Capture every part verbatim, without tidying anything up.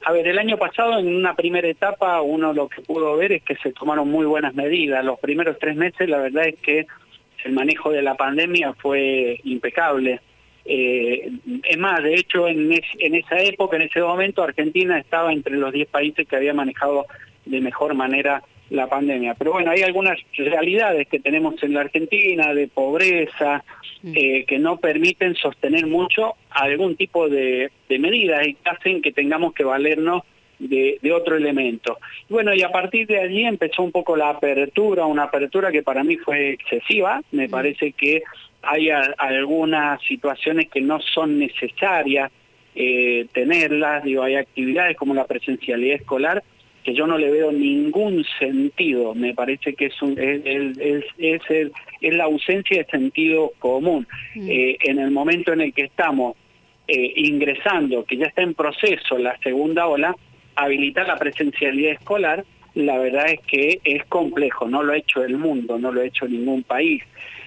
A ver, el año pasado en una primera etapa uno lo que pudo ver es que se tomaron muy buenas medidas. Los primeros tres meses la verdad es que el manejo de la pandemia fue impecable. Eh, es más, de hecho en, es, en esa época, en ese momento, Argentina estaba entre los diez países que había manejado de mejor manera la pandemia. Pero bueno, hay algunas realidades que tenemos en la Argentina de pobreza eh, que no permiten sostener mucho algún tipo de, de medidas y hacen que tengamos que valernos de, de otro elemento. Y bueno, y a partir de allí empezó un poco la apertura, una apertura que para mí fue excesiva. Me parece que hay a, algunas situaciones que no son necesarias eh, tenerlas. Digo, hay actividades como la presencialidad escolar que yo no le veo ningún sentido. Me parece que es, un, es, es, es, es, es la ausencia de sentido común. Mm. Eh, en el momento en el que estamos eh, ingresando, que ya está en proceso la segunda ola, habilitar la presencialidad escolar, la verdad es que es complejo. No lo ha hecho el mundo, no lo ha hecho ningún país.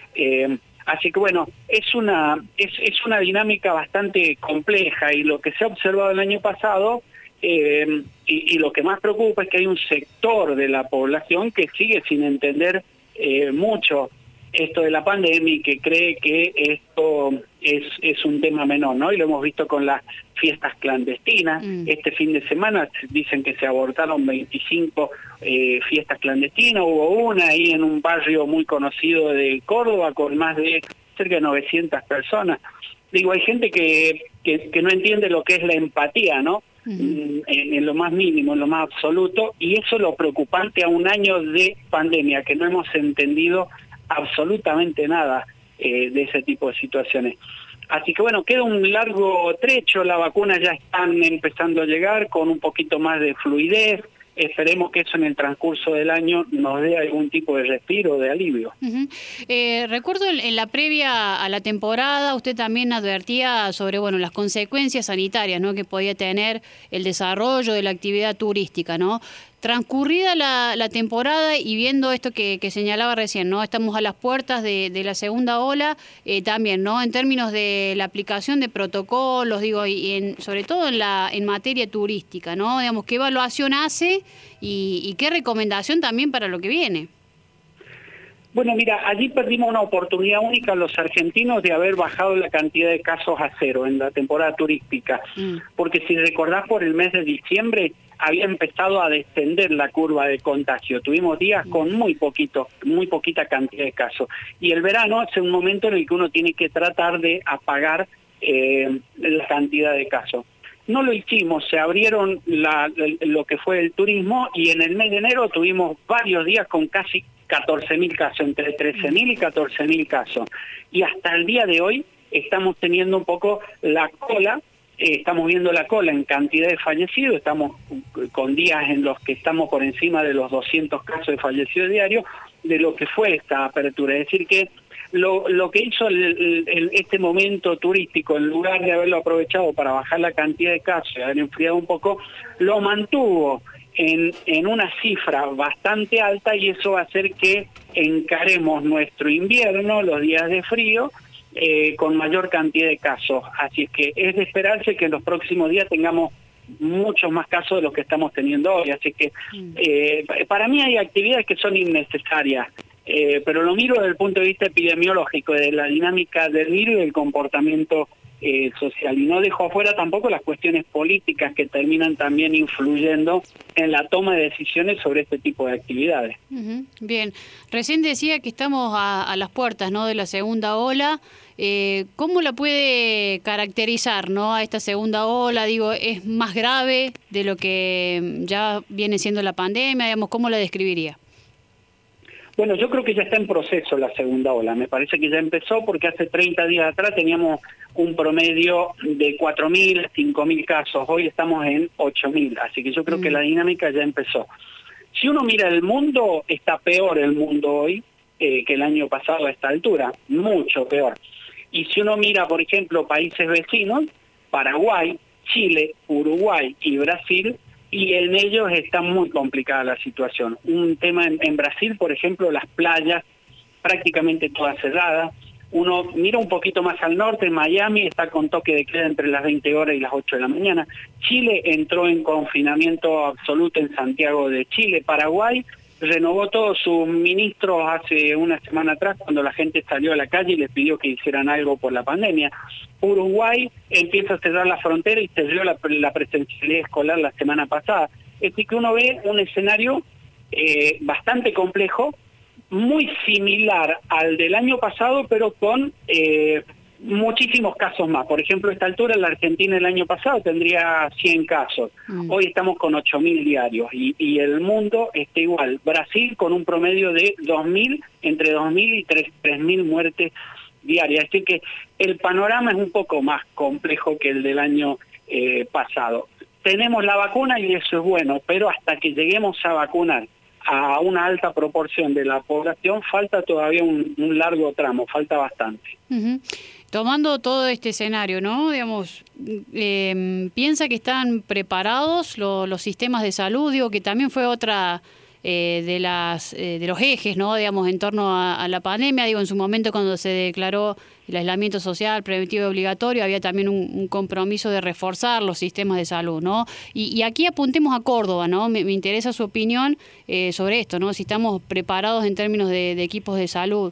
Eh, Así que bueno, es una, es, es una dinámica bastante compleja y lo que se ha observado el año pasado, eh, y, y lo que más preocupa es que hay un sector de la población que sigue sin entender eh, mucho esto de la pandemia y que cree que esto es, es un tema menor, ¿no? Y lo hemos visto con las fiestas clandestinas. Mm. Este fin de semana dicen que se abortaron veinticinco eh, fiestas clandestinas. Hubo una ahí en un barrio muy conocido de Córdoba con más de cerca de novecientas personas. Digo, hay gente que, que, que no entiende lo que es la empatía, ¿no? Mm. En, en lo más mínimo, en lo más absoluto, y eso es lo preocupante a un año de pandemia, que no hemos entendido absolutamente nada eh, de ese tipo de situaciones. Así que bueno, queda un largo trecho, las vacunas ya están empezando a llegar con un poquito más de fluidez. Esperemos que eso en el transcurso del año nos dé algún tipo de respiro, de alivio. Uh-huh. eh, recuerdo en, en la previa a la temporada, usted también advertía sobre bueno las consecuencias sanitarias, ¿no?, que podía tener el desarrollo de la actividad turística, ¿no? Transcurrida la, la temporada y viendo esto que, que señalaba recién, ¿no? Estamos a las puertas de, de la segunda ola, eh, también, ¿no? En términos de la aplicación de protocolos, digo, y en, sobre todo en la en materia turística, ¿no? Digamos, ¿qué evaluación hace y, y qué recomendación también para lo que viene? Bueno, mira, allí perdimos una oportunidad única los argentinos de haber bajado la cantidad de casos a cero en la temporada turística, mm. porque si recordás, por el mes de diciembre había empezado a descender la curva de contagio. Tuvimos días con muy poquito, muy poquita cantidad de casos. Y el verano es un momento en el que uno tiene que tratar de apagar eh, la cantidad de casos. No lo hicimos, se abrieron la, lo que fue el turismo y en el mes de enero tuvimos varios días con casi catorce mil casos, entre trece mil y catorce mil casos. Y hasta el día de hoy estamos teniendo un poco la cola, eh, estamos viendo la cola en cantidad de fallecidos, estamos con días en los que estamos por encima de los doscientos casos de fallecidos diarios de lo que fue esta apertura. Es decir que Lo, lo que hizo el, el, este momento turístico, en lugar de haberlo aprovechado para bajar la cantidad de casos y haber enfriado un poco, lo mantuvo en, en una cifra bastante alta y eso va a hacer que encaremos nuestro invierno, los días de frío, eh, con mayor cantidad de casos. Así es que es de esperarse que en los próximos días tengamos muchos más casos de los que estamos teniendo hoy. Así que eh, para mí hay actividades que son innecesarias. Eh, pero lo miro desde el punto de vista epidemiológico, de la dinámica del virus y del comportamiento eh, social. Y no dejo afuera tampoco las cuestiones políticas que terminan también influyendo en la toma de decisiones sobre este tipo de actividades. Uh-huh. Bien, recién decía que estamos a, a las puertas, ¿no?, de la segunda ola. Eh, ¿Cómo la puede caracterizar, ¿no?, a esta segunda ola? Digo, ¿es más grave de lo que ya viene siendo la pandemia? Digamos, ¿cómo la describiría? Bueno, yo creo que ya está en proceso la segunda ola. Me parece que ya empezó porque hace treinta días atrás teníamos un promedio de cuatro mil, cinco mil casos. Hoy estamos en ocho mil, así que yo creo mm. que la dinámica ya empezó. Si uno mira el mundo, está peor el mundo hoy eh, que el año pasado a esta altura, mucho peor. Y si uno mira, por ejemplo, países vecinos, Paraguay, Chile, Uruguay y Brasil, y en ellos está muy complicada la situación. Un tema en, en Brasil, por ejemplo, las playas prácticamente todas cerradas, Uno mira un poquito más al norte, Miami está con toque de queda entre las veinte horas y las ocho de la mañana. Chile entró en confinamiento absoluto en Santiago de Chile. Paraguay renovó todos sus ministros hace una semana atrás cuando la gente salió a la calle y les pidió que hicieran algo por la pandemia. Uruguay empieza a cerrar la frontera y cerró la, la presencialidad escolar la semana pasada. Es decir, que uno ve un escenario eh, bastante complejo, muy similar al del año pasado, pero con eh, muchísimos casos más. Por ejemplo, a esta altura la Argentina el año pasado tendría cien casos. Mm. Hoy estamos con ocho mil diarios y, y el mundo está igual. Brasil con un promedio de dos mil, entre dos mil y tres mil muertes diarias. Así que el panorama es un poco más complejo que el del año eh, pasado. Tenemos la vacuna y eso es bueno, pero hasta que lleguemos a vacunar a una alta proporción de la población falta todavía un, un largo tramo, falta bastante. Uh-huh. Tomando todo este escenario, ¿no? Digamos, eh, ¿piensa que están preparados lo, los sistemas de salud? Digo, que también fue otra eh, de las eh, de los ejes, ¿no? Digamos, en torno a, a la pandemia. Digo, en su momento cuando se declaró el aislamiento social preventivo y obligatorio, había también un, un compromiso de reforzar los sistemas de salud, ¿no? Y, y aquí apuntemos a Córdoba, ¿no? Me, me interesa su opinión eh, sobre esto, ¿no? Si estamos preparados en términos de, de equipos de salud.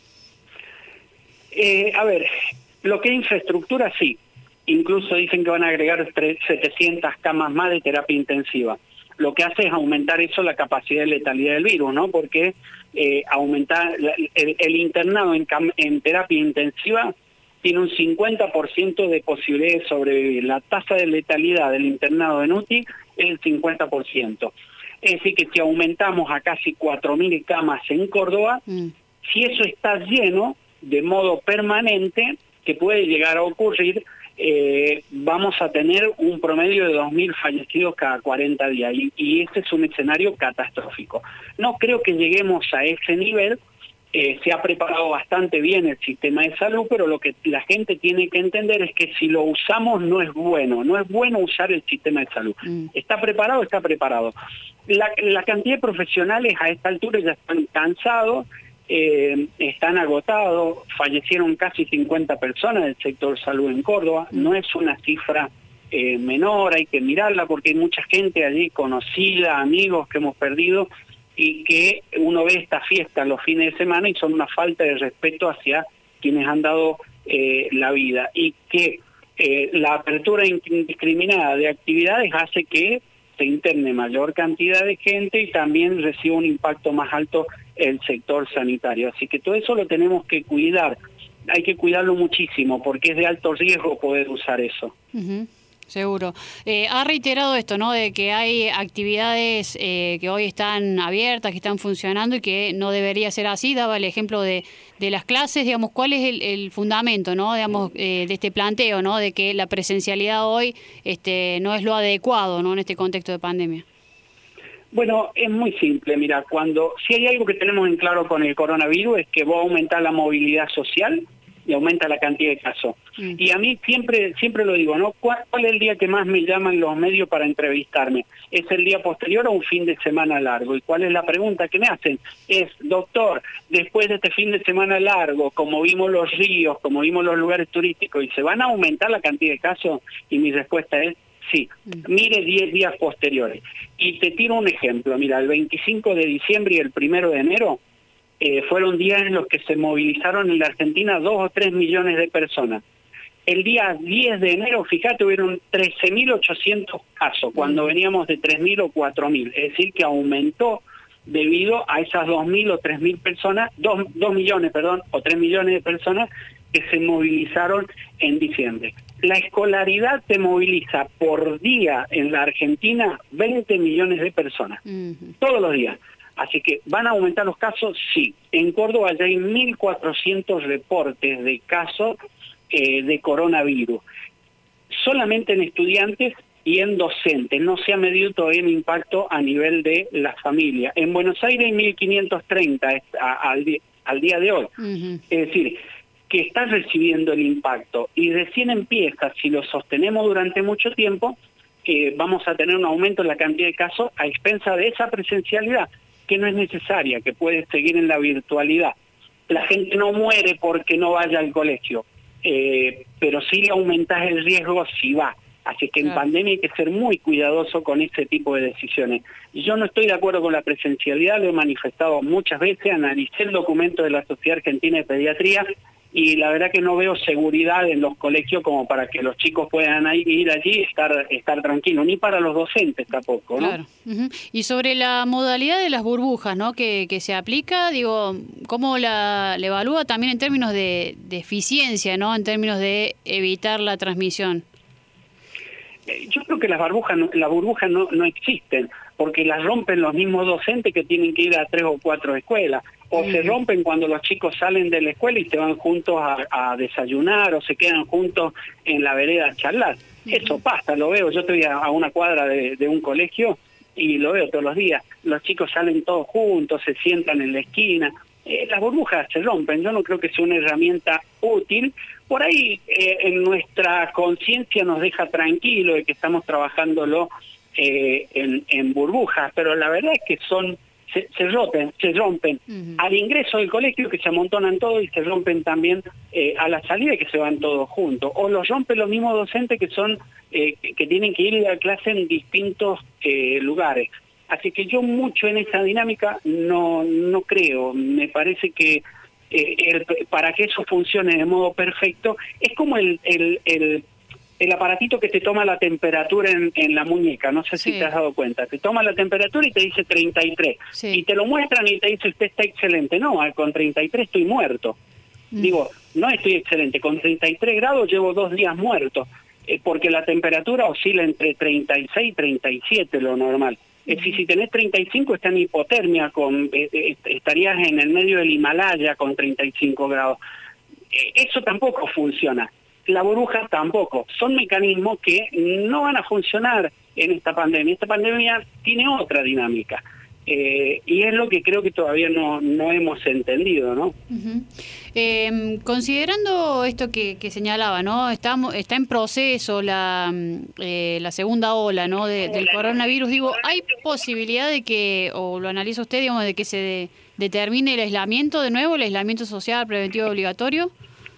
Eh, a ver, lo que es infraestructura, sí. Incluso dicen que van a agregar setecientas camas más de terapia intensiva. Lo que hace es aumentar eso, la capacidad de letalidad del virus, ¿no? Porque eh, aumentar el, el internado en, en terapia intensiva tiene un cincuenta por ciento de posibilidad de sobrevivir. La tasa de letalidad del internado en U T I es el cincuenta por ciento. Es decir, que si aumentamos a casi cuatro mil camas en Córdoba, mm. si eso está lleno de modo permanente, que puede llegar a ocurrir, eh, vamos a tener un promedio de dos mil fallecidos cada cuarenta días, y, y ese es un escenario catastrófico. No creo que lleguemos a ese nivel. Eh, se ha preparado bastante bien el sistema de salud, pero lo que la gente tiene que entender es que si lo usamos no es bueno, no es bueno usar el sistema de salud. Mm. ¿Está preparado? Está preparado. La, la cantidad de profesionales a esta altura ya están cansados, Eh, están agotados, fallecieron casi cincuenta personas del sector salud en Córdoba. No es una cifra eh, menor, hay que mirarla porque hay mucha gente allí conocida, amigos que hemos perdido, y que uno ve esta fiesta los fines de semana y son una falta de respeto hacia quienes han dado eh, la vida, y que eh, la apertura indiscriminada de actividades hace que se interne mayor cantidad de gente y también reciba un impacto más alto el sector sanitario. Así que todo eso lo tenemos que cuidar. Hay que cuidarlo muchísimo porque es de alto riesgo poder usar eso. Uh-huh. Seguro. Eh, ha reiterado esto, ¿no? De que hay actividades eh, que hoy están abiertas, que están funcionando y que no debería ser así. Daba el ejemplo de, de las clases, digamos, ¿cuál es el, el fundamento, ¿no? Digamos, eh, de este planteo, ¿no? De que la presencialidad hoy este, no es lo adecuado, ¿no? En este contexto de pandemia. Bueno, es muy simple. Mira, cuando si hay algo que tenemos en claro con el coronavirus es que va a aumentar la movilidad social y aumenta la cantidad de casos. Mm. Y a mí siempre siempre lo digo, ¿no? ¿Cuál, ¿Cuál es el día que más me llaman los medios para entrevistarme? ¿Es el día posterior o un fin de semana largo? ¿Y cuál es la pregunta que me hacen? Es, doctor, después de este fin de semana largo, como vimos los ríos, como vimos los lugares turísticos, ¿y se van a aumentar la cantidad de casos? Y mi respuesta es, sí. Mire diez días posteriores. Y te tiro un ejemplo. Mira, el veinticinco de diciembre y el primero de enero, Eh, fueron días en los que se movilizaron en la Argentina dos o tres millones de personas. El día diez de enero, fíjate, hubieron trece mil ochocientos casos, cuando veníamos de tres mil o cuatro mil. Es decir, que aumentó debido a esas dos mil o tres mil personas, dos millones, perdón, o tres millones de personas que se movilizaron en diciembre. La escolaridad te moviliza por día en la Argentina veinte millones de personas, uh-huh. todos los días. Así que, ¿van a aumentar los casos? Sí. En Córdoba ya hay mil cuatrocientos reportes de casos eh, de coronavirus. Solamente en estudiantes y en docentes. No se ha medido todavía el impacto a nivel de la familia. En Buenos Aires hay mil quinientos treinta a, al, al día de hoy. Uh-huh. Es decir, que está recibiendo el impacto. Y recién empieza, si lo sostenemos durante mucho tiempo, que vamos a tener un aumento en la cantidad de casos a expensa de esa presencialidad, que no es necesaria, que puede seguir en la virtualidad. la gente no muere porque no vaya al colegio, eh, pero sí le aumentás el riesgo si va. Así que en claro. pandemia hay que ser muy cuidadoso con ese tipo de decisiones. Yo no estoy de acuerdo con la presencialidad, lo he manifestado muchas veces, analicé el documento de la Sociedad Argentina de Pediatría y la verdad que no veo seguridad en los colegios como para que los chicos puedan ir allí y estar, estar tranquilos, ni para los docentes tampoco, ¿no? Claro. Uh-huh. Y sobre la modalidad de las burbujas, ¿no? que, que se aplica, digo, ¿cómo la, la evalúa también en términos de, de eficiencia, ¿no? En términos de evitar la transmisión? Yo creo que las burbujas, no, las burbujas no, no existen, porque las rompen los mismos docentes que tienen que ir a tres o cuatro escuelas, o mm. se rompen cuando los chicos salen de la escuela y se van juntos a, a desayunar, o se quedan juntos en la vereda a charlar. Mm. Eso pasa, lo veo, yo estoy a, a una cuadra de, de un colegio y lo veo todos los días, los chicos salen todos juntos, se sientan en la esquina. Eh, las burbujas se rompen, yo no creo que sea una herramienta útil. Por ahí eh, en nuestra conciencia nos deja tranquilo de que estamos trabajándolo eh, en, en burbujas, pero la verdad es que son se, se rompen, se rompen uh-huh. al ingreso del colegio, que se amontonan todos, y se rompen también eh, a la salida, que se van todos juntos, o los rompen los mismos docentes que son eh, que, que tienen que ir a clase en distintos eh, lugares. Así que yo mucho en esa dinámica no, no creo. Me parece que eh, el, para que eso funcione de modo perfecto, es como el, el, el, el aparatito que te toma la temperatura en, en la muñeca, no sé sí. si te has dado cuenta. Te toma la temperatura y te dice treinta y tres. Sí. Y te lo muestran y te dice, usted está excelente. No, con treinta y tres estoy muerto. Mm. Digo, no estoy excelente. Con treinta y tres grados llevo dos días muerto, eh, porque la temperatura oscila entre treinta y seis y treinta y siete, lo normal. Es decir, si tenés treinta y cinco está en hipotermia, con, eh, estarías en el medio del Himalaya con treinta y cinco grados. Eh, eso tampoco funciona. La burbuja tampoco. Son mecanismos que no van a funcionar en esta pandemia. Esta pandemia tiene otra dinámica. Eh, y es lo que creo que todavía no, no hemos entendido, ¿no? Uh-huh. Eh, considerando esto que, que señalaba, ¿no? Está, está en proceso la, eh, la segunda ola, ¿no? De, del coronavirus. Digo, ¿hay posibilidad de que, o lo analiza usted, digamos, de que se de, determine el aislamiento de nuevo, el aislamiento social preventivo obligatorio?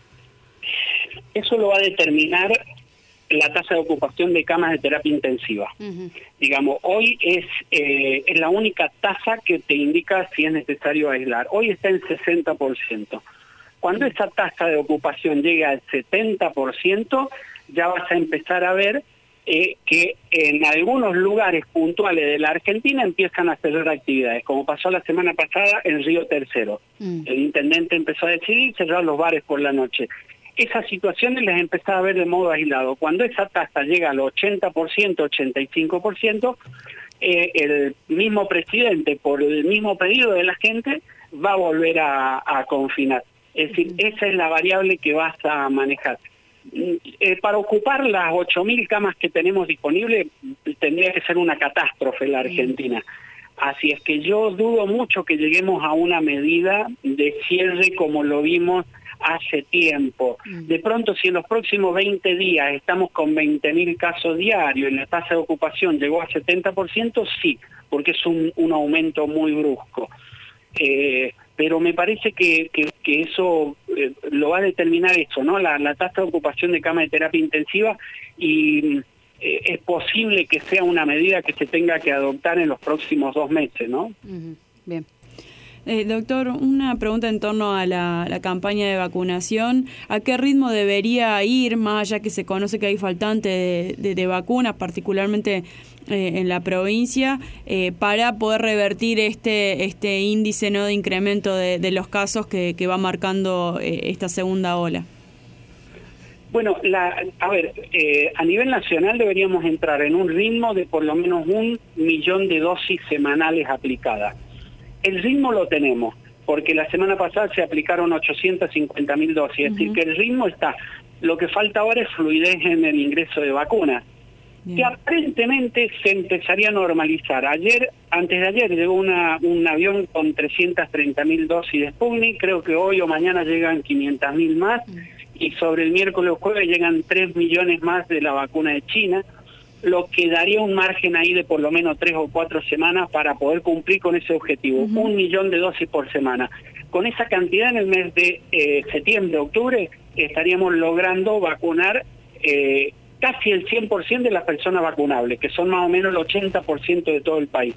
Eso lo va a determinar la tasa de ocupación de camas de terapia intensiva. Uh-huh. Digamos, hoy es, eh, es la única tasa que te indica si es necesario aislar. Hoy está en sesenta por ciento. Cuando uh-huh. esa tasa de ocupación llegue al setenta por ciento, ya vas a empezar a ver eh, que en algunos lugares puntuales de la Argentina empiezan a cerrar actividades, como pasó la semana pasada en Río Tercero. Uh-huh. El intendente empezó a decidir cerrar los bares por la noche. Esas situaciones las empezaba a ver de modo aislado. Cuando esa tasa llega al ochenta por ciento, ochenta y cinco por ciento, eh, el mismo presidente, por el mismo pedido de la gente, va a volver a, a confinar. Es decir, esa es la variable que vas a manejar. Eh, para ocupar las ocho mil camas que tenemos disponibles, tendría que ser una catástrofe en la Argentina. Así es que yo dudo mucho que lleguemos a una medida de cierre como lo vimos hace tiempo. De pronto, si en los próximos veinte días estamos con veinte mil casos diarios y la tasa de ocupación llegó a setenta por ciento, sí, porque es un, un aumento muy brusco. Eh, pero me parece que, que, que eso eh, lo va a determinar eso, ¿no? La, la tasa de ocupación de cama de terapia intensiva, y eh, es posible que sea una medida que se tenga que adoptar en los próximos dos meses, ¿no? Uh-huh. Bien. Eh, doctor, una pregunta en torno a la, la campaña de vacunación. ¿A qué ritmo debería ir, más allá que se conoce que hay faltante de, de, de vacunas, particularmente eh, en la provincia, eh, para poder revertir este este índice, ¿no?, de incremento de, de los casos que, que va marcando eh, esta segunda ola? Bueno, la, a ver, eh, a nivel nacional deberíamos entrar en un ritmo de por lo menos un millón de dosis semanales aplicadas. El ritmo lo tenemos, porque la semana pasada se aplicaron ochocientas cincuenta mil dosis, es uh-huh. decir, que el ritmo está. Lo que falta ahora es fluidez en el ingreso de vacunas, Bien. que aparentemente se empezaría a normalizar. Ayer, antes de ayer, llegó una, un avión con trescientas treinta mil dosis de Sputnik, creo que hoy o mañana llegan quinientas mil más, uh-huh. y sobre el miércoles o jueves llegan tres millones más de la vacuna de China, lo que daría un margen ahí de por lo menos tres o cuatro semanas para poder cumplir con ese objetivo, uh-huh. un millón de dosis por semana. Con esa cantidad en el mes de eh, septiembre, octubre, estaríamos logrando vacunar eh, casi el cien por ciento de las personas vacunables, que son más o menos el ochenta por ciento de todo el país.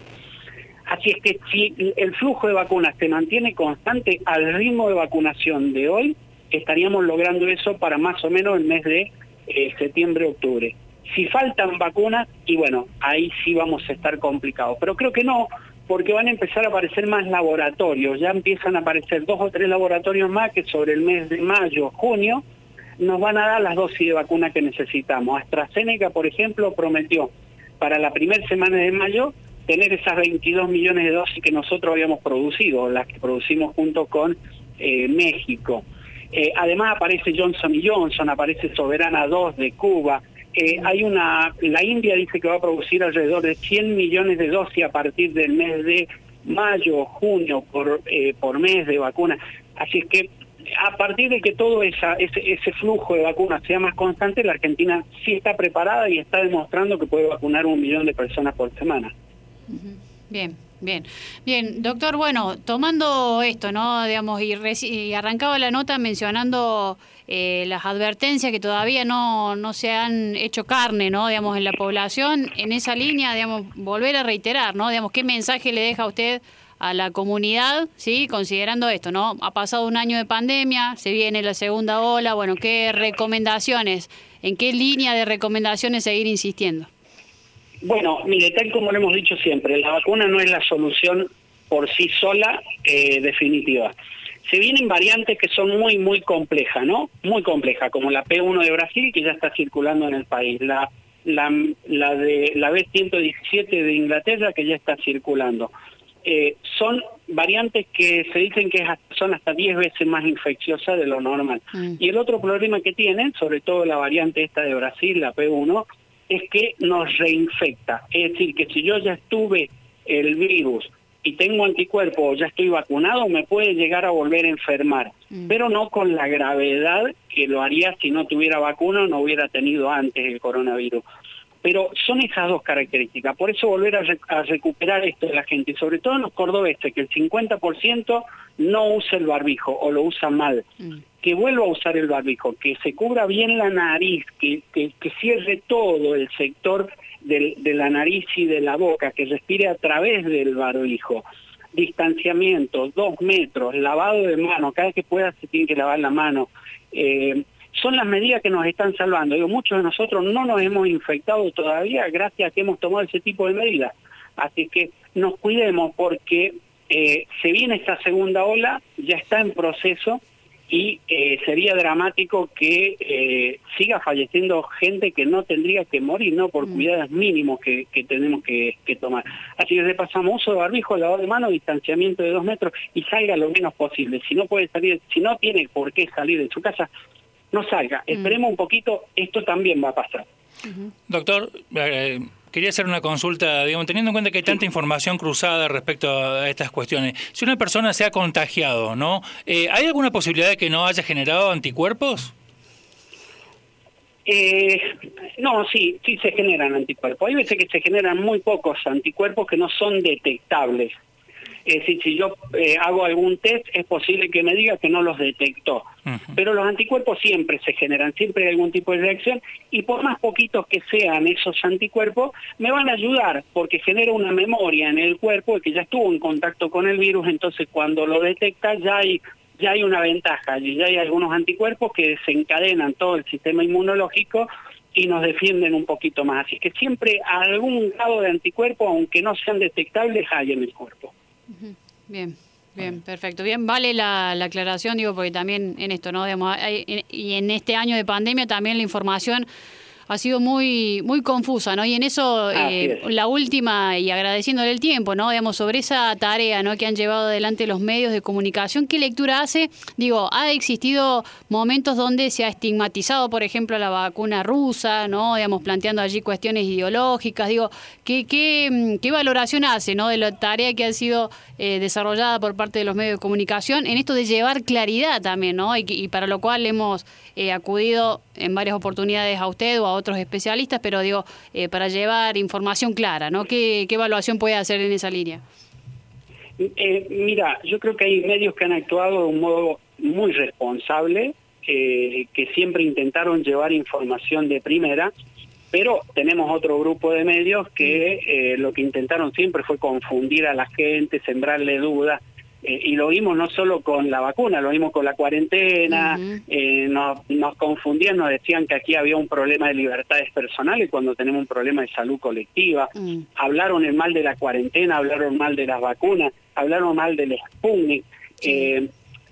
Así es que si el flujo de vacunas se mantiene constante al ritmo de vacunación de hoy, estaríamos logrando eso para más o menos el mes de eh, septiembre, octubre. Si faltan vacunas, y bueno, ahí sí vamos a estar complicados. Pero creo que no, porque van a empezar a aparecer más laboratorios. Ya empiezan a aparecer dos o tres laboratorios más que sobre el mes de mayo, junio, nos van a dar las dosis de vacuna que necesitamos. AstraZeneca, por ejemplo, prometió para la primera semana de mayo tener esas veintidós millones de dosis que nosotros habíamos producido, las que producimos junto con eh, México. Eh, además aparece Johnson y Johnson, aparece Soberana dos de Cuba. Eh, hay una, la India dice que va a producir alrededor de cien millones de dosis a partir del mes de mayo, junio, por, eh, por mes de vacuna. Así es que a partir de que todo esa, ese, ese flujo de vacunas sea más constante, la Argentina sí está preparada y está demostrando que puede vacunar un millón de personas por semana. Bien, bien, bien, doctor, bueno, tomando esto, ¿no? Digamos, y, y arrancaba la nota mencionando eh, las advertencias que todavía no, no se han hecho carne, ¿no? Digamos, en la población, en esa línea, digamos, volver a reiterar, ¿no? Digamos, ¿qué mensaje le deja a usted a la comunidad, sí, considerando esto, ¿no? Ha pasado un año de pandemia, se viene la segunda ola, bueno, ¿qué recomendaciones, en qué línea de recomendaciones seguir insistiendo? Bueno, mire, tal como lo hemos dicho siempre, la vacuna no es la solución por sí sola eh, definitiva. Se vienen variantes que son muy, muy complejas, ¿no? Muy complejas, como la P uno de Brasil, que ya está circulando en el país, la, la, la, de, la B ciento diecisiete de Inglaterra, que ya está circulando. Eh, son variantes que se dicen que son hasta diez veces más infecciosas de lo normal. Mm. Y el otro problema que tienen, sobre todo la variante esta de Brasil, la P uno, es que nos reinfecta. Es decir, que si yo ya estuve el virus y tengo anticuerpos o ya estoy vacunado, me puede llegar a volver a enfermar, mm. pero no con la gravedad que lo haría si no tuviera vacuna o no hubiera tenido antes el coronavirus. Pero son esas dos características, por eso volver a, rec a recuperar esto de la gente, y sobre todo en los cordobeses, que el cincuenta por ciento no usa el barbijo o lo usa mal, mm. que vuelva a usar el barbijo, que se cubra bien la nariz, que, que, que cierre todo el sector del, de la nariz y de la boca, que respire a través del barbijo, distanciamiento, dos metros, lavado de manos, cada vez que pueda se tiene que lavar la mano, eh, son las medidas que nos están salvando. Digo, muchos de nosotros no nos hemos infectado todavía gracias a que hemos tomado ese tipo de medidas. Así que nos cuidemos porque eh, se viene esta segunda ola, ya está en proceso y eh, sería dramático que eh, siga falleciendo gente que no tendría que morir, ¿no? Por mm. cuidados mínimos que, que tenemos que, que tomar. Así que repasamos uso de barbijo, lavado de manos, distanciamiento de dos metros y salga lo menos posible. Si no puede salir, si no tiene por qué salir de su casa, no salga, esperemos mm. un poquito, esto también va a pasar. Uh-huh. Doctor, eh, quería hacer una consulta, digamos, teniendo en cuenta que hay tanta sí. información cruzada respecto a estas cuestiones. Si una persona se ha contagiado, ¿no? Eh, ¿Hay alguna posibilidad de que no haya generado anticuerpos? Eh, no, sí, sí se generan anticuerpos. Hay veces que se generan muy pocos anticuerpos que no son detectables. Es decir, si yo eh, hago algún test, es posible que me diga que no los detectó. Uh-huh. Pero los anticuerpos siempre se generan, siempre hay algún tipo de reacción, y por más poquitos que sean esos anticuerpos, me van a ayudar, porque genera una memoria en el cuerpo de que ya estuvo en contacto con el virus, entonces cuando lo detecta ya hay, ya hay una ventaja, ya hay algunos anticuerpos que desencadenan todo el sistema inmunológico y nos defienden un poquito más. Así que siempre algún grado de anticuerpos, aunque no sean detectables, hay en el cuerpo. Bien, bien, perfecto. Bien, vale la, la aclaración, digo, porque también en esto, ¿no? Digamos, hay, y en este año de pandemia también la información ha sido muy muy confusa, ¿no? Y en eso, eh, la última, y agradeciéndole el tiempo, ¿no? Digamos, sobre esa tarea, ¿no? que han llevado adelante los medios de comunicación, ¿qué lectura hace? Digo, ha existido momentos donde se ha estigmatizado, por ejemplo, la vacuna rusa, ¿no? Digamos, planteando allí cuestiones ideológicas. Digo, ¿qué, qué, qué valoración hace, ¿no? de la tarea que ha sido eh, desarrollada por parte de los medios de comunicación en esto de llevar claridad también, ¿no? Y, y para lo cual hemos eh, acudido en varias oportunidades a usted o a otros especialistas, pero digo, eh, para llevar información clara, ¿no? ¿Qué, qué evaluación puede hacer en esa línea? Eh, mira, yo creo que hay medios que han actuado de un modo muy responsable, eh, que siempre intentaron llevar información de primera, pero tenemos otro grupo de medios que eh, lo que intentaron siempre fue confundir a la gente, sembrarle dudas, eh, y lo vimos no solo con la vacuna, lo vimos con la cuarentena, uh-huh. eh, nos, nos confundían, nos decían que aquí había un problema de libertades personales cuando tenemos un problema de salud colectiva, uh-huh. hablaron el mal de la cuarentena, hablaron mal de las vacunas, hablaron mal del Sputnik, sí. eh,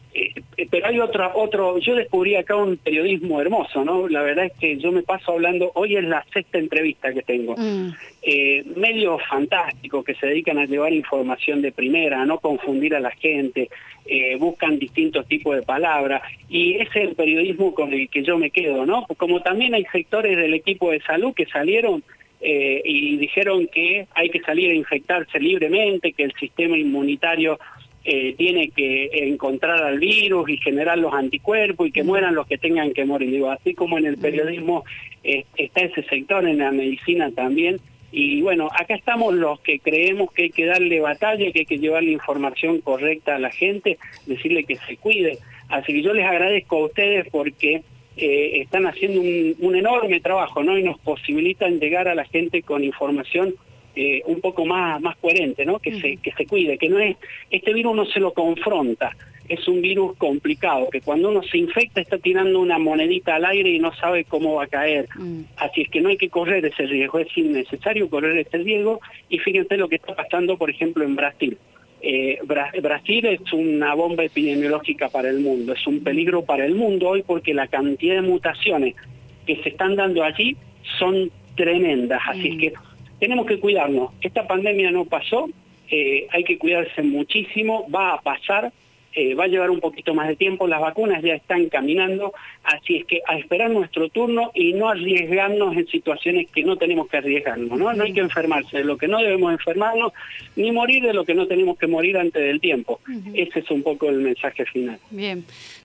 Eh, pero hay otro, otro, yo descubrí acá un periodismo hermoso, ¿no? La verdad es que yo me paso hablando, hoy es la sexta entrevista que tengo, mm. eh, medios fantásticos que se dedican a llevar información de primera, a no confundir a la gente, eh, buscan distintos tipos de palabras, y ese es el periodismo con el que yo me quedo, ¿no? Como también hay sectores del equipo de salud que salieron eh, y dijeron que hay que salir a infectarse libremente, que el sistema inmunitario Eh, tiene que encontrar al virus y generar los anticuerpos y que mueran los que tengan que morir. Digo, así como en el periodismo eh, está ese sector, en la medicina también. Y bueno, acá estamos los que creemos que hay que darle batalla, que hay que llevar la información correcta a la gente, decirle que se cuide. Así que yo les agradezco a ustedes porque eh, están haciendo un, un enorme trabajo, ¿no? Y nos posibilitan llegar a la gente con información Eh, un poco más más coherente, ¿no? Que uh-huh. se que se cuide, que no es este virus no se lo confronta, es un virus complicado, que cuando uno se infecta está tirando una monedita al aire y no sabe cómo va a caer. Uh-huh. Así es que no hay que correr ese riesgo, es innecesario correr ese riesgo. Y fíjense lo que está pasando, por ejemplo, en Brasil. Eh, Bra- Brasil es una bomba epidemiológica para el mundo, es un peligro para el mundo hoy porque la cantidad de mutaciones que se están dando allí son tremendas, así uh-huh. es que tenemos que cuidarnos. Esta pandemia no pasó, eh, hay que cuidarse muchísimo, va a pasar, eh, va a llevar un poquito más de tiempo, las vacunas ya están caminando, así es que a esperar nuestro turno y no arriesgarnos en situaciones que no tenemos que arriesgarnos, ¿no? No hay que enfermarse de lo que no debemos enfermarnos, ni morir de lo que no tenemos que morir antes del tiempo. Uh-huh. Ese es un poco el mensaje final. Bien.